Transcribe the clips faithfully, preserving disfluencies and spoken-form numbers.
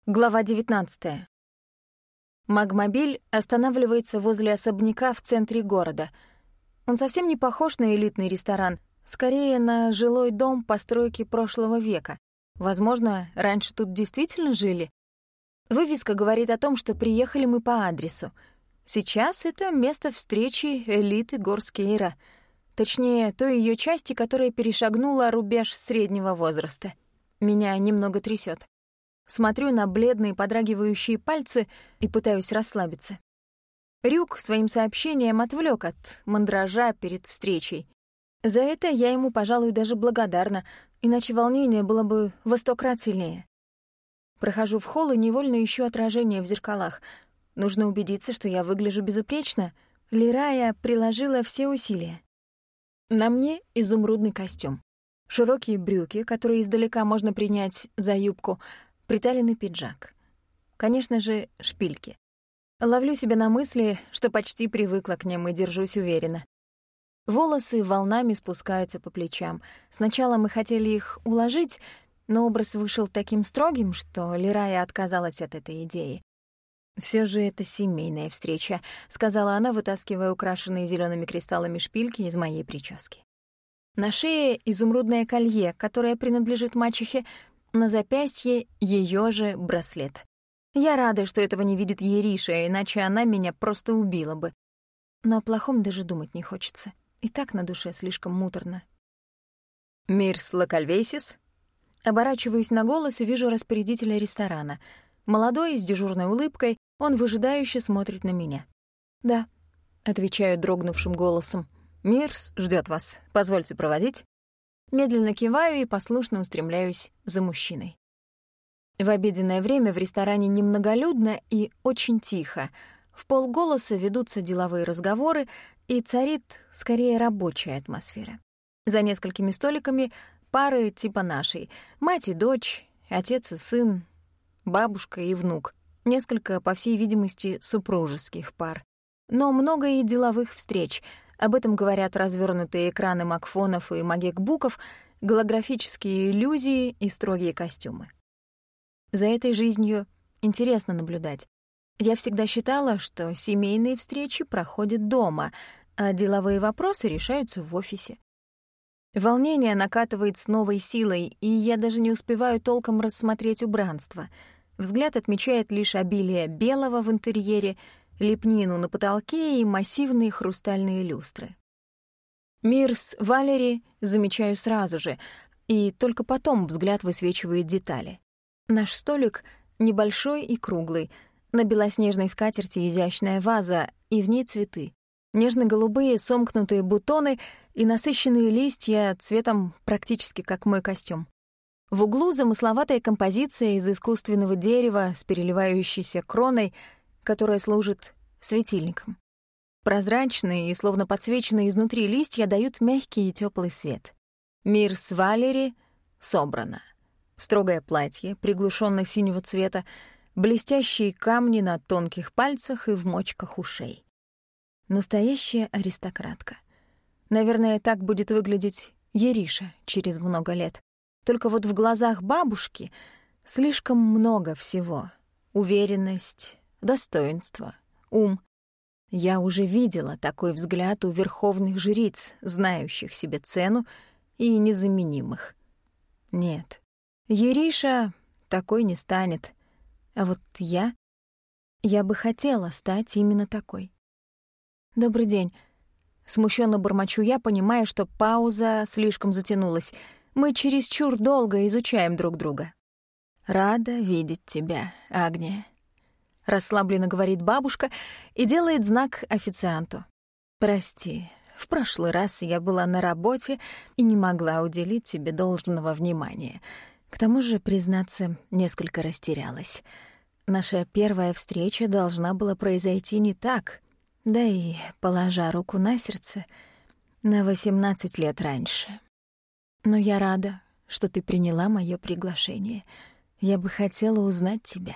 Глава девятнадцатая. Магмобиль останавливается возле особняка в центре города. Он совсем не похож на элитный ресторан, скорее на жилой дом постройки прошлого века. Возможно, раньше тут действительно жили. Вывеска говорит о том, что приехали мы по адресу. Сейчас это место встречи элиты Горскейра, точнее, той ее части, которая перешагнула рубеж среднего возраста. Меня немного трясет. Смотрю на бледные подрагивающие пальцы и пытаюсь расслабиться. Рюк своим сообщением отвлек от мандража перед встречей. За это я ему, пожалуй, даже благодарна, иначе волнение было бы во сто крат сильнее. Прохожу в холл и невольно ищу отражение в зеркалах. Нужно убедиться, что я выгляжу безупречно. Лирая приложила все усилия. На мне изумрудный костюм. Широкие брюки, которые издалека можно принять за юбку, приталенный пиджак. Конечно же, шпильки. Ловлю себя на мысли, что почти привыкла к ним и держусь уверенно. Волосы волнами спускаются по плечам. Сначала мы хотели их уложить, но образ вышел таким строгим, что Лирая отказалась от этой идеи. «Всё же это семейная встреча», — сказала она, вытаскивая украшенные зелёными кристаллами шпильки из моей прически. На шее изумрудное колье, которое принадлежит мачехе, на запястье её же браслет. Я рада, что этого не видит Ериша, иначе она меня просто убила бы. Но о плохом даже думать не хочется. И так на душе слишком муторно. «Мирс Лакальвейсис?» Оборачиваюсь на голос и вижу распорядителя ресторана. Молодой, с дежурной улыбкой, он выжидающе смотрит на меня. «Да», — отвечаю дрогнувшим голосом. «Мирс ждёт вас. Позвольте проводить». Медленно киваю и послушно устремляюсь за мужчиной. В обеденное время в ресторане немноголюдно и очень тихо. В полголоса ведутся деловые разговоры, и царит скорее рабочая атмосфера. За несколькими столиками пары типа нашей. Мать и дочь, отец и сын, бабушка и внук. Несколько, по всей видимости, супружеских пар. Но много и деловых встреч. Об этом говорят развернутые экраны макфонов и магикбуков, голографические иллюзии и строгие костюмы. За этой жизнью интересно наблюдать. Я всегда считала, что семейные встречи проходят дома, а деловые вопросы решаются в офисе. Волнение накатывает с новой силой, и я даже не успеваю толком рассмотреть убранство. Взгляд отмечает лишь обилие белого в интерьере, лепнину на потолке и массивные хрустальные люстры. Мирс Валери замечаю сразу же, и только потом взгляд высвечивает детали. Наш столик небольшой и круглый, на белоснежной скатерти изящная ваза, и в ней цветы. Нежно-голубые сомкнутые бутоны и насыщенные листья цветом практически как мой костюм. В углу замысловатая композиция из искусственного дерева с переливающейся кроной, которая служит светильником. Прозрачные и словно подсвеченные изнутри листья дают мягкий и тёплый свет. Мирс Валери собрана. Строгое платье, приглушённо-синего цвета, блестящие камни на тонких пальцах и в мочках ушей. Настоящая аристократка. Наверное, так будет выглядеть Ериша через много лет. Только вот в глазах бабушки слишком много всего. Уверенность, достоинство, ум. Я уже видела такой взгляд у верховных жриц, знающих себе цену и незаменимых. Нет, Ериша такой не станет. А вот я... Я бы хотела стать именно такой. «Добрый день». Смущенно бормочу я, понимая, что пауза слишком затянулась. Мы чересчур долго изучаем друг друга. «Рада видеть тебя, Агния», — расслабленно говорит бабушка и делает знак официанту. «Прости, в прошлый раз я была на работе и не могла уделить тебе должного внимания. К тому же, признаться, несколько растерялась. Наша первая встреча должна была произойти не так, да и, положа руку на сердце, на восемнадцать лет раньше. Но я рада, что ты приняла моё приглашение. Я бы хотела узнать тебя».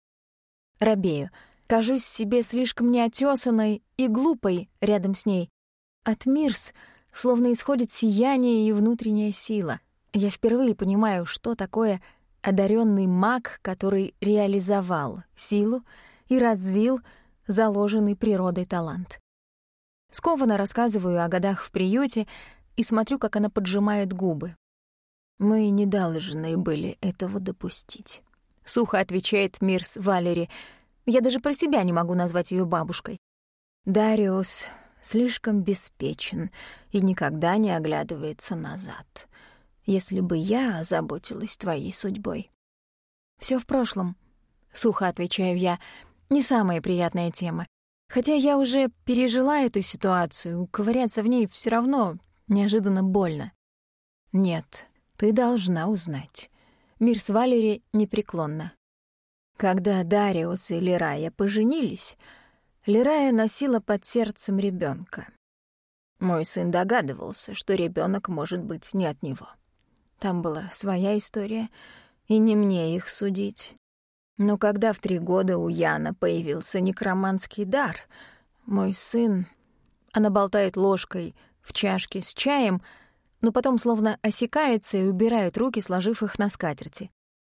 Робею. Кажусь себе слишком неотёсанной и глупой рядом с ней. От Мирс словно исходит сияние и внутренняя сила. Я впервые понимаю, что такое одаренный маг, который реализовал силу и развил заложенный природой талант. Скованно рассказываю о годах в приюте и смотрю, как она поджимает губы. «Мы не должны были этого допустить», — сухо отвечает Мирс Валери. Я даже про себя не могу назвать ее бабушкой. «Дариус слишком беспечен и никогда не оглядывается назад. Если бы я озаботилась твоей судьбой». Все в прошлом», — сухо отвечаю я, — «не самая приятная тема. Хотя я уже пережила эту ситуацию, ковыряться в ней все равно неожиданно больно». «Нет, ты должна узнать». Мирс Валери непреклонна. Когда Дариус и Лирая поженились, Лирая носила под сердцем ребенка. Мой сын догадывался, что ребенок может быть не от него. Там была своя история, и не мне их судить. Но когда в три года у Яна появился некроманский дар, мой сын... Она болтает ложкой в чашке с чаем, но потом словно осекается и убирает руки, сложив их на скатерти.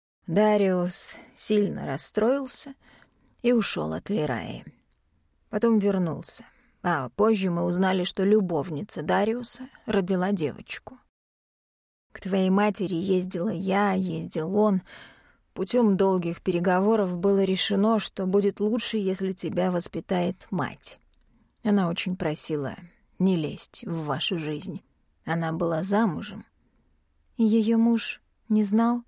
Дариус сильно расстроился и ушел от Лираи. Потом вернулся, а позже мы узнали, что любовница Дариуса родила девочку. К твоей матери ездила я, ездил он. Путем долгих переговоров было решено, что будет лучше, если тебя воспитает мать. Она очень просила не лезть в вашу жизнь. Она была замужем. Ее муж не знал?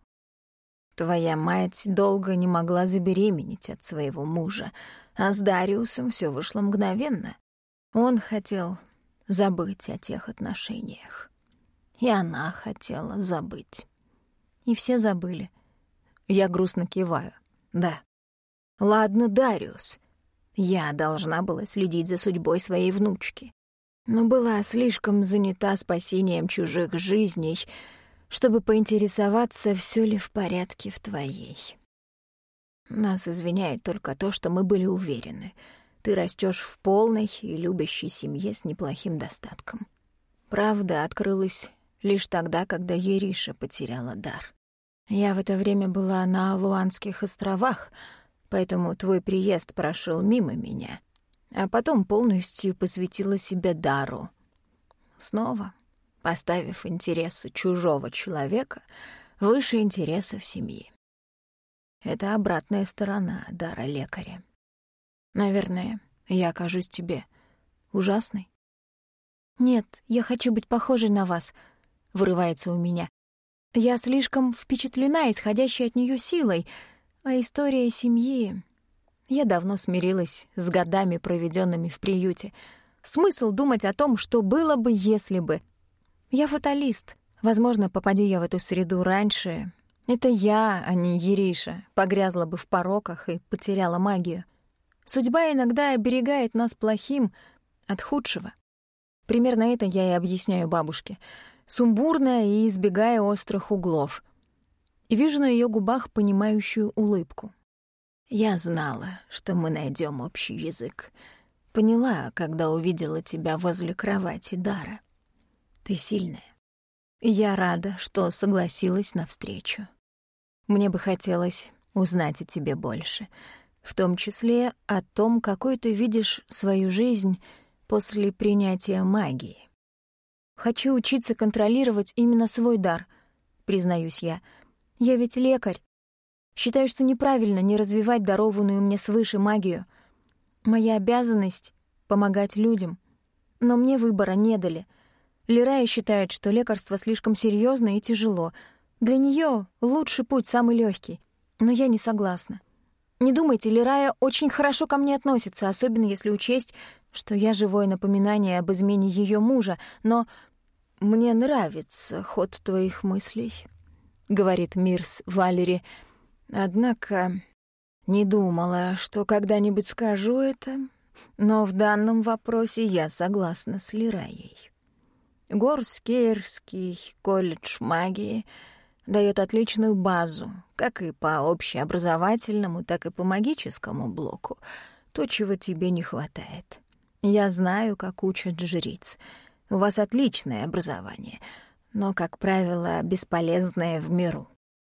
Твоя мать долго не могла забеременеть от своего мужа, а с Дариусом все вышло мгновенно. Он хотел забыть о тех отношениях. И она хотела забыть. И все забыли. Я грустно киваю. Да. Ладно, Дариус. Я должна была следить за судьбой своей внучки, но была слишком занята спасением чужих жизней, чтобы поинтересоваться, все ли в порядке в твоей. Нас извиняет только то, что мы были уверены. Ты растешь в полной и любящей семье с неплохим достатком. Правда открылась лишь тогда, когда Ериша потеряла дар. Я в это время была на Алуанских островах, поэтому твой приезд прошел мимо меня, а потом полностью посвятила себя дару. Снова поставив интересы чужого человека выше интересов семьи. Это обратная сторона дара лекаря. Наверное, я окажусь тебе ужасной. «Нет, я хочу быть похожей на вас», — вырывается у меня. Я слишком впечатлена исходящей от нее силой, а история семьи... Я давно смирилась с годами, проведенными в приюте. Смысл думать о том, что было бы, если бы... Я фаталист. Возможно, попади я в эту среду раньше, это я, а не Ериша, погрязла бы в пороках и потеряла магию. Судьба иногда оберегает нас плохим от худшего. Примерно это я и объясняю бабушке, сумбурно и избегая острых углов. И вижу на ее губах понимающую улыбку. Я знала, что мы найдем общий язык. Поняла, когда увидела тебя возле кровати Дара. Ты сильная. И я рада, что согласилась на встречу. Мне бы хотелось узнать о тебе больше, в том числе о том, какой ты видишь свою жизнь после принятия магии. Хочу учиться контролировать именно свой дар, признаюсь я. Я ведь лекарь. Считаю, что неправильно не развивать дарованную мне свыше магию. Моя обязанность — помогать людям. Но мне выбора не дали. Лирая считает, что лекарство слишком серьезно и тяжело. Для нее лучший путь самый легкий. Но я не согласна. Не думайте, Лирая очень хорошо ко мне относится, особенно если учесть, что я живое напоминание об измене ее мужа. Но мне нравится ход твоих мыслей, — говорит Мирс Валери. Однако не думала, что когда-нибудь скажу это, но в данном вопросе я согласна с Лираей. Горскейрский колледж магии дает отличную базу, как и по общеобразовательному, так и по магическому блоку, то, чего тебе не хватает. Я знаю, как учат жриц. У вас отличное образование, но, как правило, бесполезное в миру.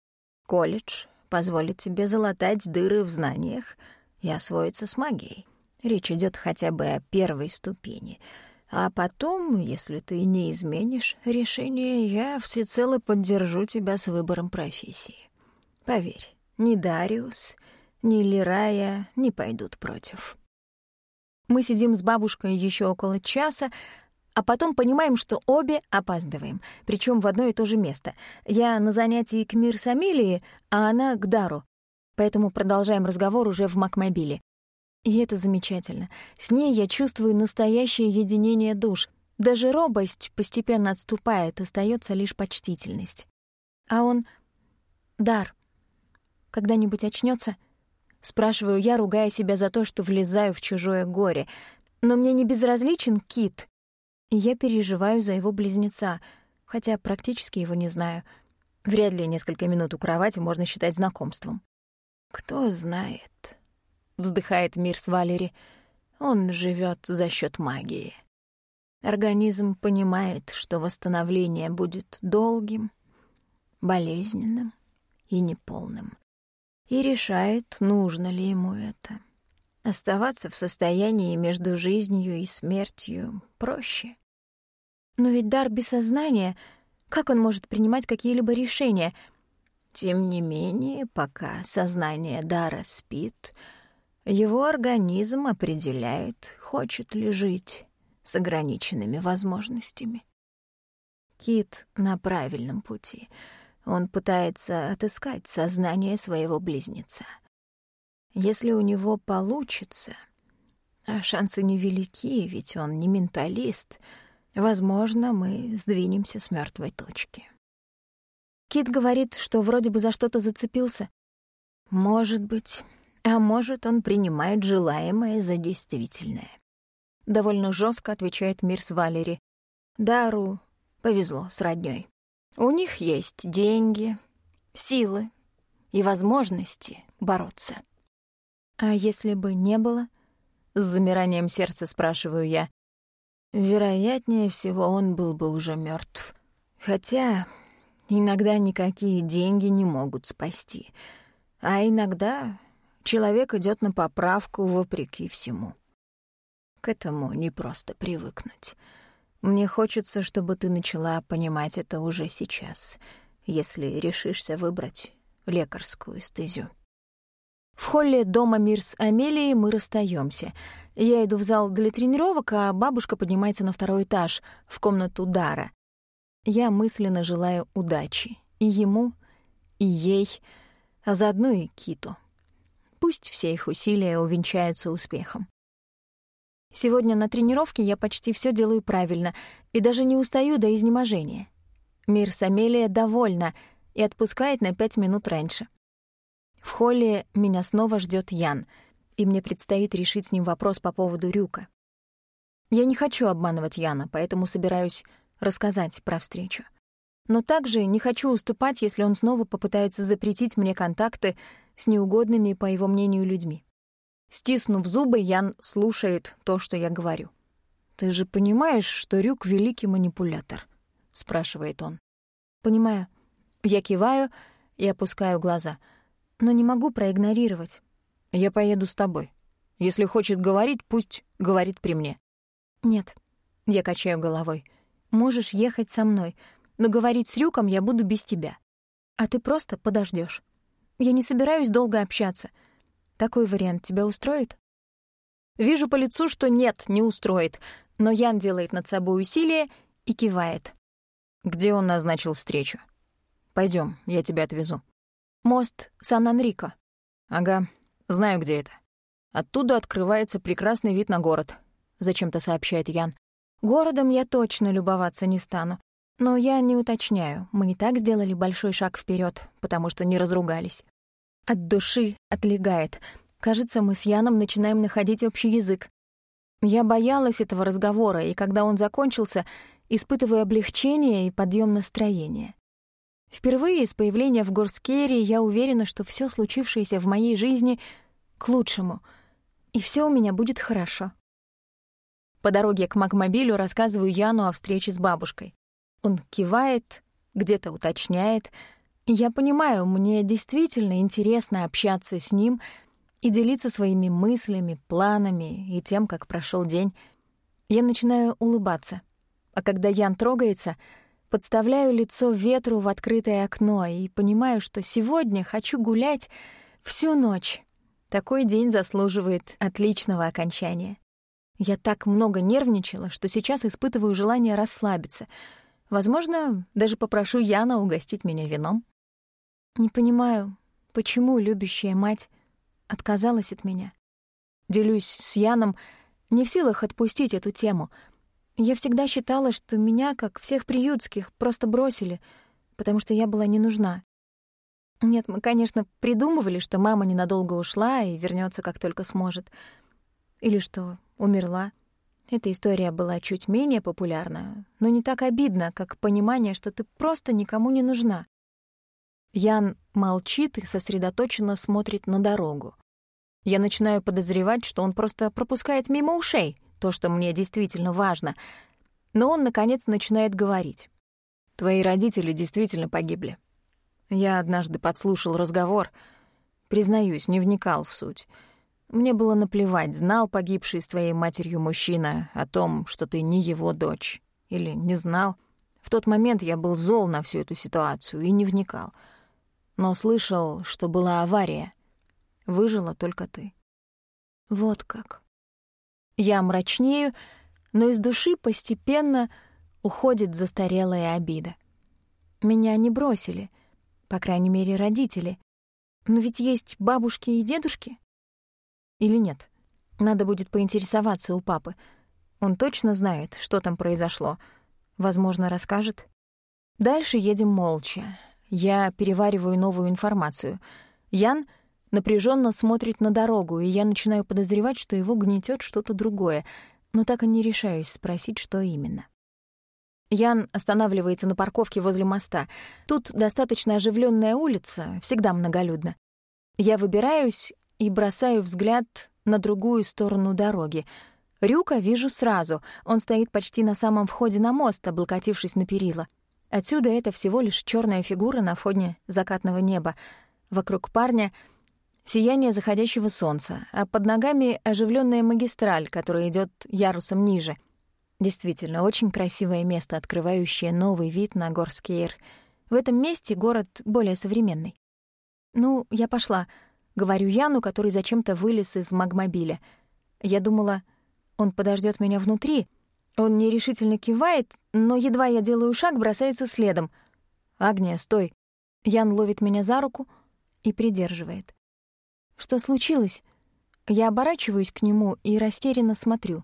Колледж позволит тебе залатать дыры в знаниях и освоиться с магией. Речь идет хотя бы о первой ступени. А потом, если ты не изменишь решение, я всецело поддержу тебя с выбором профессии. Поверь, ни Дариус, ни Лирая не пойдут против. Мы сидим с бабушкой еще около часа, а потом понимаем, что обе опаздываем, причем в одно и то же место. Я на занятии к Мирс Амелии, а она к Дару, поэтому продолжаем разговор уже в Макмобиле. И это замечательно. С ней я чувствую настоящее единение душ. Даже робость постепенно отступает, остается лишь почтительность. А он... Дар. Когда-нибудь очнется? Спрашиваю я, ругая себя за то, что влезаю в чужое горе. Но мне не безразличен Кит, и я переживаю за его близнеца, хотя практически его не знаю. Вряд ли несколько минут у кровати можно считать знакомством. «Кто знает», — вздыхает Мирс Валери, — «он живет за счет магии. Организм понимает, что восстановление будет долгим, болезненным и неполным, и решает, нужно ли ему это. Оставаться в состоянии между жизнью и смертью проще. Но ведь Дар без сознания, как он может принимать какие-либо решения? Тем не менее, пока сознание Дара спит, его организм определяет, хочет ли жить с ограниченными возможностями. Кит на правильном пути. Он пытается отыскать сознание своего близнеца. Если у него получится, а шансы невелики, ведь он не менталист, возможно, мы сдвинемся с мертвой точки. Кит говорит, что вроде бы за что-то зацепился. Может быть, а может, он принимает желаемое за действительное. Довольно жестко отвечает Мирс Валери. Дару повезло с роднёй. У них есть деньги, силы и возможности бороться. А если бы не было? С замиранием сердца спрашиваю я. Вероятнее всего, он был бы уже мертв. Хотя иногда никакие деньги не могут спасти. А иногда человек идет на поправку вопреки всему. К этому непросто привыкнуть. Мне хочется, чтобы ты начала понимать это уже сейчас, если решишься выбрать лекарскую стезю. В холле дома Мирс Амелии мы расстаемся. Я иду в зал для тренировок, а бабушка поднимается на второй этаж, в комнату Дара. Я мысленно желаю удачи и ему, и ей, а заодно и Киту. Пусть все их усилия увенчаются успехом. Сегодня на тренировке я почти все делаю правильно и даже не устаю до изнеможения. Мирс Амелия довольна и отпускает на пять минут раньше. В холле меня снова ждет Ян, и мне предстоит решить с ним вопрос по поводу Рюка. Я не хочу обманывать Яна, поэтому собираюсь рассказать про встречу. Но также не хочу уступать, если он снова попытается запретить мне контакты с неугодными, по его мнению, людьми. Стиснув зубы, Ян слушает то, что я говорю. «Ты же понимаешь, что Рюк — великий манипулятор?» — спрашивает он. «Понимаю». Я киваю и опускаю глаза. Но не могу проигнорировать. «Я поеду с тобой. Если хочет говорить, пусть говорит при мне». «Нет», — я качаю головой. «Можешь ехать со мной, но говорить с Рюком я буду без тебя. А ты просто подождёшь. Я не собираюсь долго общаться. Такой вариант тебя устроит?» Вижу по лицу, что нет, не устроит, но Ян делает над собой усилие и кивает. «Где он назначил встречу? Пойдём, я тебя отвезу». «Мост Сан-Анрико». «Ага, знаю, где это. Оттуда открывается прекрасный вид на город», — зачем-то сообщает Ян. «Городом я точно любоваться не стану. Но я не уточняю, мы и так сделали большой шаг вперёд, потому что не разругались». От души отлегает. Кажется, мы с Яном начинаем находить общий язык. Я боялась этого разговора, и когда он закончился, испытываю облегчение и подъем настроения. Впервые с появления в Горскере я уверена, что все случившееся в моей жизни к лучшему, и все у меня будет хорошо. По дороге к Макмобилю рассказываю Яну о встрече с бабушкой. Он кивает, где-то уточняет, Я понимаю, мне действительно интересно общаться с ним и делиться своими мыслями, планами и тем, как прошел день. Я начинаю улыбаться. А когда Ян трогается, подставляю лицо ветру в открытое окно и понимаю, что сегодня хочу гулять всю ночь. Такой день заслуживает отличного окончания. Я так много нервничала, что сейчас испытываю желание расслабиться. Возможно, даже попрошу Яна угостить меня вином. Не понимаю, почему любящая мать отказалась от меня. Делюсь с Яном, не в силах отпустить эту тему. Я всегда считала, что меня, как всех приютских, просто бросили, потому что я была не нужна. Нет, мы, конечно, придумывали, что мама ненадолго ушла и вернется, как только сможет. Или что умерла. Эта история была чуть менее популярна, но не так обидно, как понимание, что ты просто никому не нужна. Ян молчит и сосредоточенно смотрит на дорогу. Я начинаю подозревать, что он просто пропускает мимо ушей то, что мне действительно важно. Но он, наконец, начинает говорить. «Твои родители действительно погибли. Я однажды подслушал разговор. Признаюсь, не вникал в суть. Мне было наплевать, знал погибший с твоей матерью мужчина о том, что ты не его дочь. Или не знал. В тот момент я был зол на всю эту ситуацию и не вникал. Но слышал, что была авария. Выжила только ты». Вот как. Я мрачнею, но из души постепенно уходит застарелая обида. Меня не бросили, по крайней мере, родители. Но ведь есть бабушки и дедушки. Или нет? Надо будет поинтересоваться у папы. Он точно знает, что там произошло. Возможно, расскажет. Дальше едем молча. Я перевариваю новую информацию. Ян напряженно смотрит на дорогу, и я начинаю подозревать, что его гнетет что-то другое, но так и не решаюсь спросить, что именно. Ян останавливается на парковке возле моста. Тут достаточно оживленная улица, всегда многолюдно. Я выбираюсь и бросаю взгляд на другую сторону дороги. Рюка вижу сразу. Он стоит почти на самом входе на мост, облокотившись на перила. Отсюда это всего лишь черная фигура на фоне закатного неба. Вокруг парня сияние заходящего солнца, а под ногами оживленная магистраль, которая идет ярусом ниже. Действительно, очень красивое место, открывающее новый вид на Горскейр. В этом месте город более современный. «Ну, я пошла», — говорю Яну, который зачем-то вылез из магмобиля. Я думала, он подождет меня внутри. Он нерешительно кивает, но едва я делаю шаг, бросается следом. «Агния, стой!» Ян ловит меня за руку и придерживает. «Что случилось?» Я оборачиваюсь к нему и растерянно смотрю.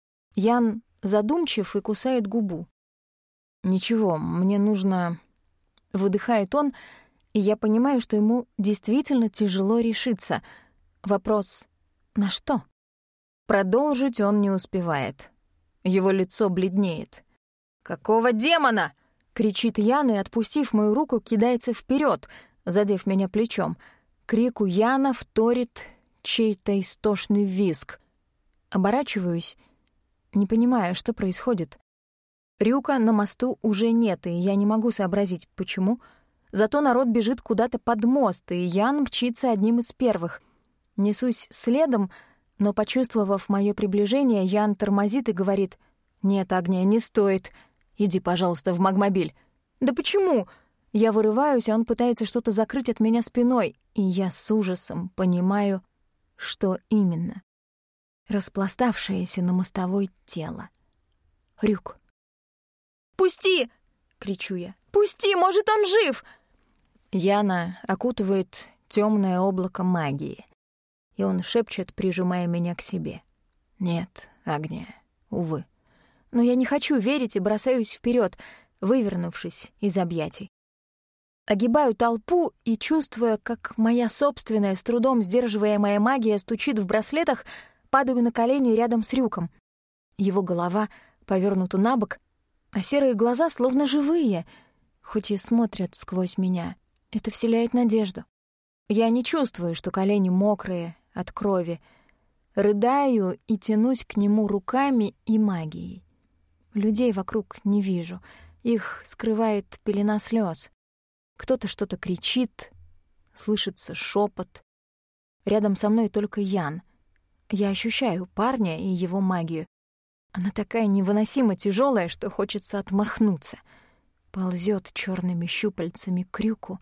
Ян задумчив и кусает губу. «Ничего, мне нужно...» Выдыхает он, и я понимаю, что ему действительно тяжело решиться. Вопрос «на что?». Продолжить он не успевает. Его лицо бледнеет. «Какого демона?» — кричит Ян и, отпустив мою руку, кидается вперед, задев меня плечом. Крику Яна вторит чей-то истошный визг. Оборачиваюсь, не понимая, что происходит. Рюка на мосту уже нет, и я не могу сообразить, почему. Зато народ бежит куда-то под мост, и Ян мчится одним из первых. Несусь следом, но, почувствовав мое приближение, Ян тормозит и говорит: «Нет, Агния, не стоит. Иди, пожалуйста, в магмобиль». «Да почему?» Я вырываюсь, а он пытается что-то закрыть от меня спиной, и я с ужасом понимаю, что именно. Распластавшееся на мостовой тело. Рюк. «Пусти!» — кричу я. «Пусти! Может, он жив!» Яна окутывает темное облако магии, и он шепчет, прижимая меня к себе. «Нет, Агния, увы. Но я не хочу верить и бросаюсь вперед, вывернувшись из объятий. Огибаю толпу и, чувствуя, как моя собственная, с трудом сдерживаемая магия стучит в браслетах, падаю на колени рядом с Рюком. Его голова повернута на бок, а серые глаза словно живые, хоть и смотрят сквозь меня. Это вселяет надежду. Я не чувствую, что колени мокрые от крови. Рыдаю и тянусь к нему руками и магией. Людей вокруг не вижу. Их скрывает пелена слез. Кто-то что-то кричит, слышится шепот. Рядом со мной только Ян. Я ощущаю парня и его магию. Она такая невыносимо тяжелая, что хочется отмахнуться. Ползет черными щупальцами к Рюку,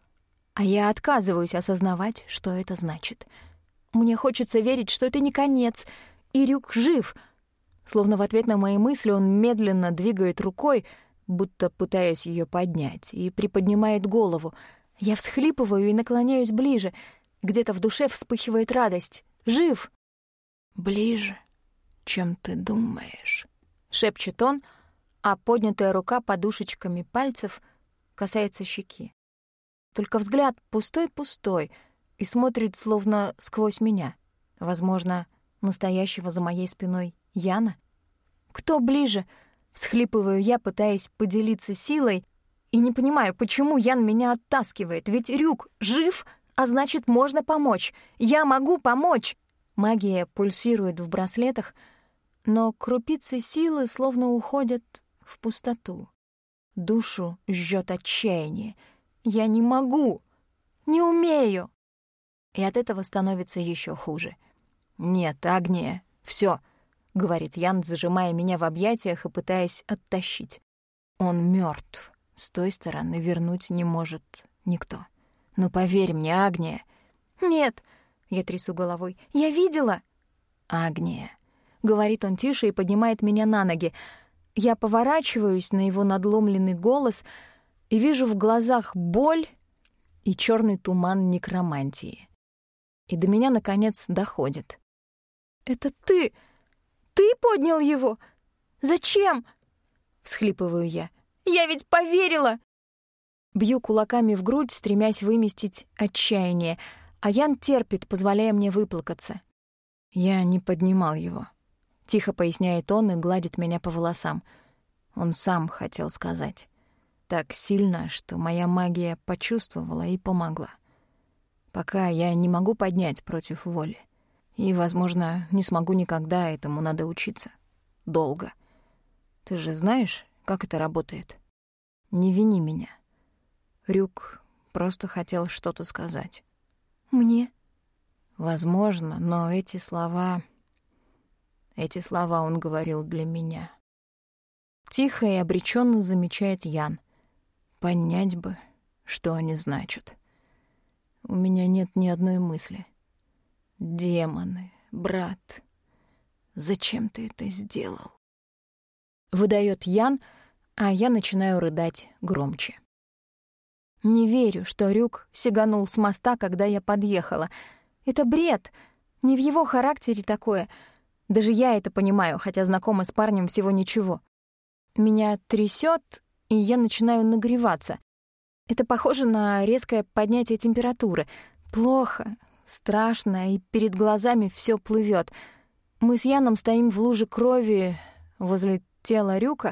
а я отказываюсь осознавать, что это значит. Мне хочется верить, что это не конец, и Рюк жив. Словно в ответ на мои мысли он медленно двигает рукой, будто пытаясь ее поднять, и приподнимает голову. Я всхлипываю и наклоняюсь ближе. Где-то в душе вспыхивает радость. Жив! «Ближе, чем ты думаешь», — шепчет он, а поднятая рука подушечками пальцев касается щеки. Только взгляд пустой-пустой и смотрит словно сквозь меня. Возможно, настоящего за моей спиной Яна? «Кто ближе?» — всхлипываю я, пытаясь поделиться силой, и не понимаю, почему Ян меня оттаскивает. Ведь Рюк жив, а значит, можно помочь. Я могу помочь! Магия пульсирует в браслетах, но крупицы силы словно уходят в пустоту. Душу жжет отчаяние. Я не могу, не умею. И от этого становится еще хуже. «Нет, Агния, все, говорит Ян, зажимая меня в объятиях и пытаясь оттащить. «Он мертв. С той стороны вернуть не может никто. Ну, поверь мне, Агния». «Нет», — я трясу головой, — «я видела». «Агния», — говорит он тише и поднимает меня на ноги. Я поворачиваюсь на его надломленный голос и вижу в глазах боль и черный туман некромантии. И до меня, наконец, доходит. «Это ты! Ты поднял его? Зачем?» — всхлипываю я. «Я ведь поверила!» Бью кулаками в грудь, стремясь выместить отчаяние, а Ян терпит, позволяя мне выплакаться. «Я не поднимал его», — тихо поясняет он и гладит меня по волосам. Он сам хотел сказать. Так сильно, что моя магия почувствовала и помогла. Пока я не могу поднять против воли. И, возможно, не смогу никогда, этому надо учиться. Долго. Ты же знаешь, как это работает? Не вини меня. Рюк просто хотел что-то сказать. Мне? Возможно, но эти слова... Эти слова он говорил для меня. Тихо и обреченно замечает Ян. Понять бы, что они значат. У меня нет ни одной мысли. Демоны, брат, зачем ты это сделал? Выдаёт Ян, а я начинаю рыдать громче. Не верю, что Рюк сиганул с моста, когда я подъехала. Это бред. Не в его характере такое. Даже я это понимаю, хотя знакома с парнем всего ничего. Меня трясёт, и я начинаю нагреваться. Это похоже на резкое поднятие температуры. Плохо, страшно, и перед глазами всё плывёт. Мы с Яном стоим в луже крови возле тела Рюка,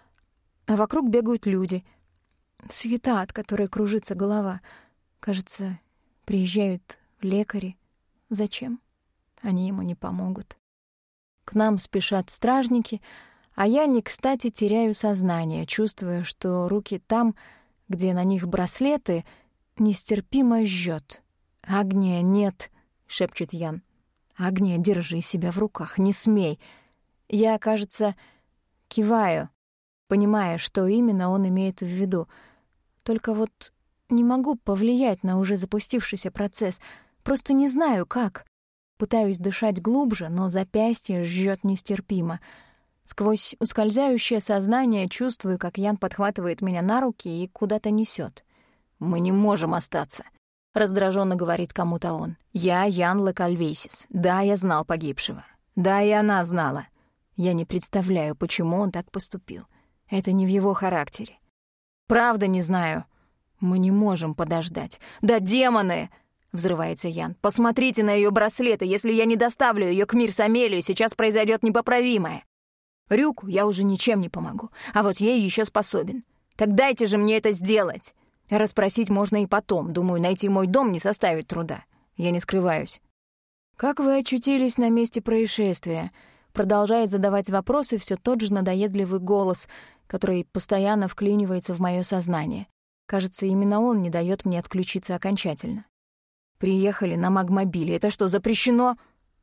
а вокруг бегают люди. Суета, от которой кружится голова. Кажется, приезжают лекари. Зачем? Они ему не помогут. К нам спешат стражники, а я не кстати теряю сознание, чувствуя, что руки там, где на них браслеты, нестерпимо жжёт. «Агния, нет!» — шепчет Ян. «Агния, держи себя в руках, не смей!» Я, кажется, киваю, понимая, что именно он имеет в виду. Только вот не могу повлиять на уже запустившийся процесс. Просто не знаю, как. Пытаюсь дышать глубже, но запястье жжёт нестерпимо. Сквозь ускользающее сознание чувствую, как Ян подхватывает меня на руки и куда-то несёт. «Мы не можем остаться», — раздражённо говорит кому-то он. «Я Ян Лекальвейсис. Да, я знал погибшего. Да, и она знала. Я не представляю, почему он так поступил. Это не в его характере. Правда не знаю. Мы не можем подождать. Да демоны!» — взрывается Ян. «Посмотрите на её браслеты. Если я не доставлю её к Мирсамелию, сейчас произойдёт непоправимое. Рюку я уже ничем не помогу, а вот ей ещё способен. Так дайте же мне это сделать. Расспросить можно и потом. Думаю, найти мой дом не составит труда. Я не скрываюсь». «Как вы очутились на месте происшествия?» Продолжает задавать вопросы всё тот же надоедливый голос, который постоянно вклинивается в моё сознание. Кажется, именно он не даёт мне отключиться окончательно. Приехали на магмобиле. Это что, запрещено?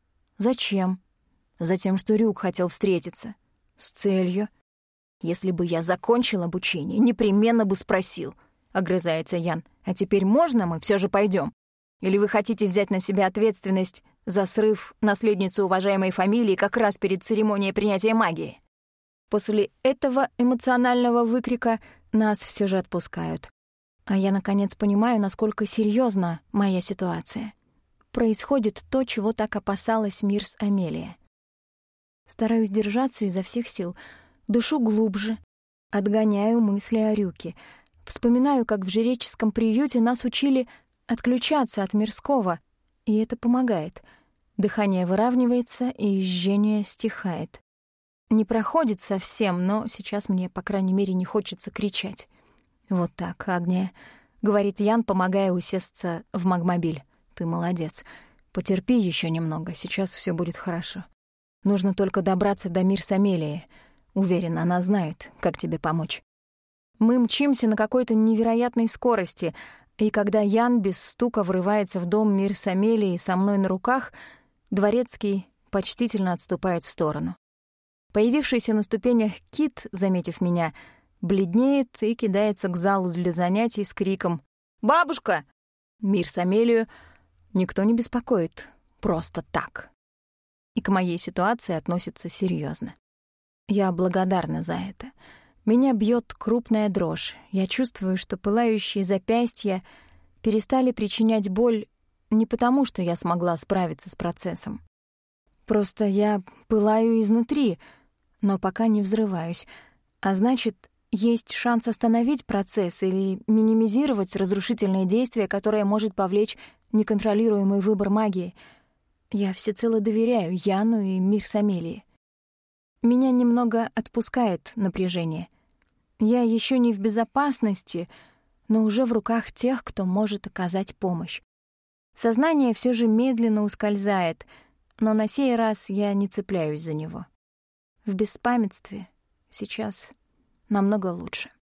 Зачем? Затем, что Рюк хотел встретиться. С целью. Если бы я закончил обучение, непременно бы спросил, огрызается Ян. А теперь можно мы всё же пойдём? Или вы хотите взять на себя ответственность за срыв наследницы уважаемой фамилии как раз перед церемонией принятия магии? После этого эмоционального выкрика нас всё же отпускают. А я, наконец, понимаю, насколько серьёзна моя ситуация. Происходит то, чего так опасалась Мирс Амелия. Стараюсь держаться изо всех сил, дышу глубже, отгоняю мысли о Рюке. Вспоминаю, как в жреческом приюте нас учили отключаться от мирского, и это помогает. Дыхание выравнивается, и жжение стихает. Не проходит совсем, но сейчас мне, по крайней мере, не хочется кричать. «Вот так, Агния», — говорит Ян, помогая усесться в магмобиль. «Ты молодец. Потерпи еще немного, сейчас все будет хорошо. Нужно только добраться до Мирс Амелии. Уверена, она знает, как тебе помочь». Мы мчимся на какой-то невероятной скорости, и когда Ян без стука врывается в дом Мирс Амелии со мной на руках, дворецкий почтительно отступает в сторону. Появившийся на ступенях Кит, заметив меня, бледнеет и кидается к залу для занятий с криком «Бабушка!». Мирс Амелию никто не беспокоит, просто так. И к моей ситуации относится серьезно. Я благодарна за это. Меня бьет крупная дрожь. Я чувствую, что пылающие запястья перестали причинять боль не потому, что я смогла справиться с процессом. Просто я пылаю изнутри, но пока не взрываюсь. А значит, есть шанс остановить процесс или минимизировать разрушительное действие, которое может повлечь неконтролируемый выбор магии. Я всецело доверяю Яну и Мирс Амелии. Меня немного отпускает напряжение. Я еще не в безопасности, но уже в руках тех, кто может оказать помощь. Сознание все же медленно ускользает, но на сей раз я не цепляюсь за него. В беспамятстве сейчас намного лучше.